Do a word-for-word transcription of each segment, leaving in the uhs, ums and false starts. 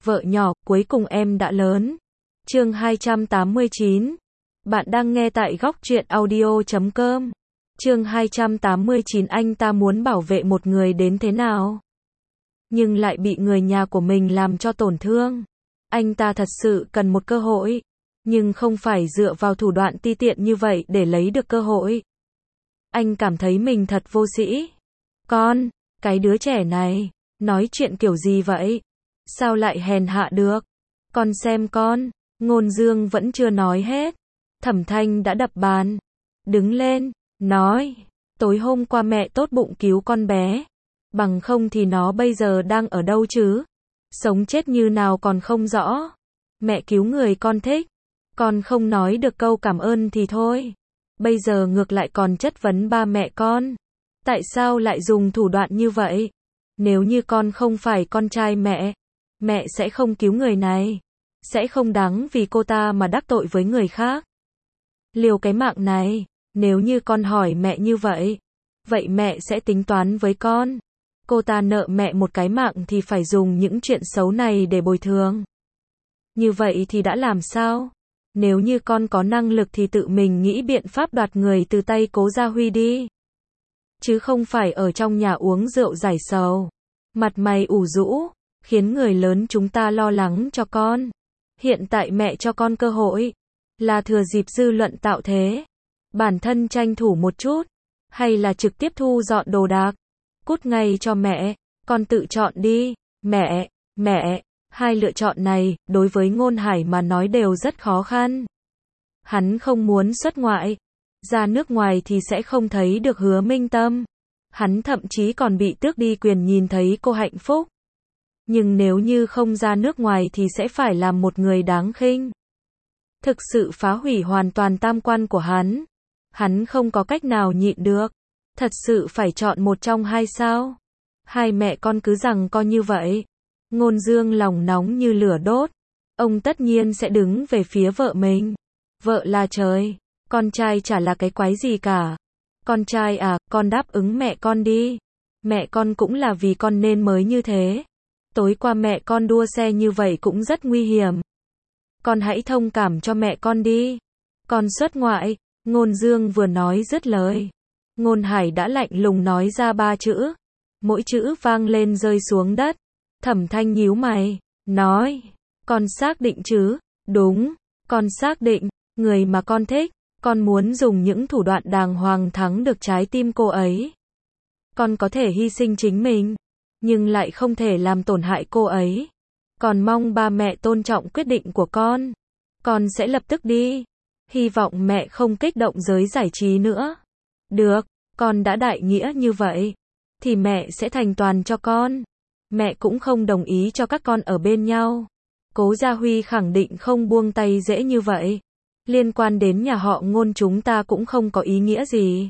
Vợ nhỏ, cuối cùng em đã lớn. Chương hai trăm tám mươi chín. Bạn đang nghe tại góc truyện audio chấm com. Chương hai trăm tám mươi chín. Anh ta muốn bảo vệ một người đến thế nào, nhưng lại bị người nhà của mình làm cho tổn thương. Anh ta thật sự cần một cơ hội, nhưng không phải dựa vào thủ đoạn ti tiện như vậy để lấy được cơ hội. Anh cảm thấy mình thật vô sĩ. Con, cái đứa trẻ này, nói chuyện kiểu gì vậy? Sao lại hèn hạ được? Con xem con, Ngôn Dương vẫn chưa nói hết. Thẩm Thanh đã đập bàn, đứng lên, nói, tối hôm qua mẹ tốt bụng cứu con bé, bằng không thì nó bây giờ đang ở đâu chứ? Sống chết như nào còn không rõ. Mẹ cứu người con thích, con không nói được câu cảm ơn thì thôi. Bây giờ ngược lại còn chất vấn ba mẹ con. Tại sao lại dùng thủ đoạn như vậy? Nếu như con không phải con trai mẹ, mẹ sẽ không cứu người này, sẽ không đáng vì cô ta mà đắc tội với người khác. Liều cái mạng này, nếu như con hỏi mẹ như vậy, vậy mẹ sẽ tính toán với con. Cô ta nợ mẹ một cái mạng thì phải dùng những chuyện xấu này để bồi thường. Như vậy thì đã làm sao? Nếu như con có năng lực thì tự mình nghĩ biện pháp đoạt người từ tay Cố Gia Huy đi, chứ không phải ở trong nhà uống rượu giải sầu, mặt mày ủ rũ, khiến người lớn chúng ta lo lắng cho con. Hiện tại mẹ cho con cơ hội, là thừa dịp dư luận tạo thế, bản thân tranh thủ một chút, hay là trực tiếp thu dọn đồ đạc, cút ngay cho mẹ, con tự chọn đi. Mẹ, mẹ, hai lựa chọn này, đối với Ngôn Hải mà nói đều rất khó khăn. Hắn không muốn xuất ngoại, ra nước ngoài thì sẽ không thấy được Hứa Minh Tâm. Hắn thậm chí còn bị tước đi quyền nhìn thấy cô hạnh phúc. Nhưng nếu như không ra nước ngoài thì sẽ phải làm một người đáng khinh. Thực sự phá hủy hoàn toàn tam quan của hắn. Hắn không có cách nào nhịn được. Thật sự phải chọn một trong hai sao? Hai mẹ con cứ rằng co như vậy. Ngôn Dương lòng nóng như lửa đốt. Ông tất nhiên sẽ đứng về phía vợ mình. Vợ là trời, con trai chả là cái quái gì cả. Con trai à, con đáp ứng mẹ con đi. Mẹ con cũng là vì con nên mới như thế. Tối qua mẹ con đua xe như vậy cũng rất nguy hiểm. Con hãy thông cảm cho mẹ con đi. Con xuất ngoại. Ngôn Dương vừa nói dứt lời, Ngôn Hải đã lạnh lùng nói ra ba chữ. Mỗi chữ vang lên rơi xuống đất. Thẩm Thanh nhíu mày, nói, con xác định chứ? Đúng, con xác định. Người mà con thích, con muốn dùng những thủ đoạn đàng hoàng thắng được trái tim cô ấy. Con có thể hy sinh chính mình, nhưng lại không thể làm tổn hại cô ấy. Con mong ba mẹ tôn trọng quyết định của con. Con sẽ lập tức đi. Hy vọng mẹ không kích động giới giải trí nữa. Được, con đã đại nghĩa như vậy, thì mẹ sẽ thành toàn cho con. Mẹ cũng không đồng ý cho các con ở bên nhau. Cố Gia Huy khẳng định không buông tay dễ như vậy. Liên quan đến nhà họ Ngôn chúng ta cũng không có ý nghĩa gì.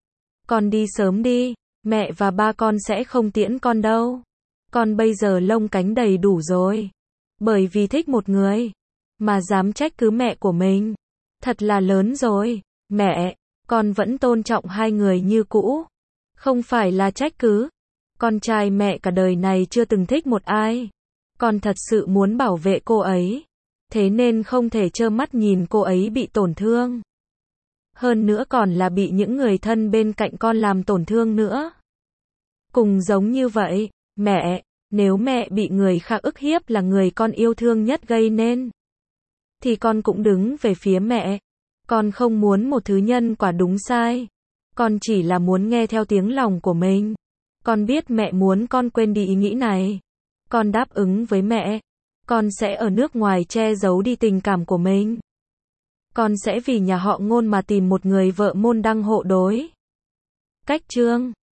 Con đi sớm đi, mẹ và ba con sẽ không tiễn con đâu. Con bây giờ lông cánh đầy đủ rồi. Bởi vì thích một người, mà dám trách cứ mẹ của mình. Thật là lớn rồi. Mẹ, con vẫn tôn trọng hai người như cũ. Không phải là trách cứ. Con trai mẹ cả đời này chưa từng thích một ai. Con thật sự muốn bảo vệ cô ấy. Thế nên không thể trơ mắt nhìn cô ấy bị tổn thương. Hơn nữa còn là bị những người thân bên cạnh con làm tổn thương nữa. Cùng giống như vậy, mẹ, nếu mẹ bị người khác ức hiếp là người con yêu thương nhất gây nên, thì con cũng đứng về phía mẹ. Con không muốn một thứ nhân quả đúng sai. Con chỉ là muốn nghe theo tiếng lòng của mình. Con biết mẹ muốn con quên đi ý nghĩ này. Con đáp ứng với mẹ. Con sẽ ở nước ngoài che giấu đi tình cảm của mình. Con sẽ vì nhà họ Ngôn mà tìm một người vợ môn đăng hộ đối. Cách chương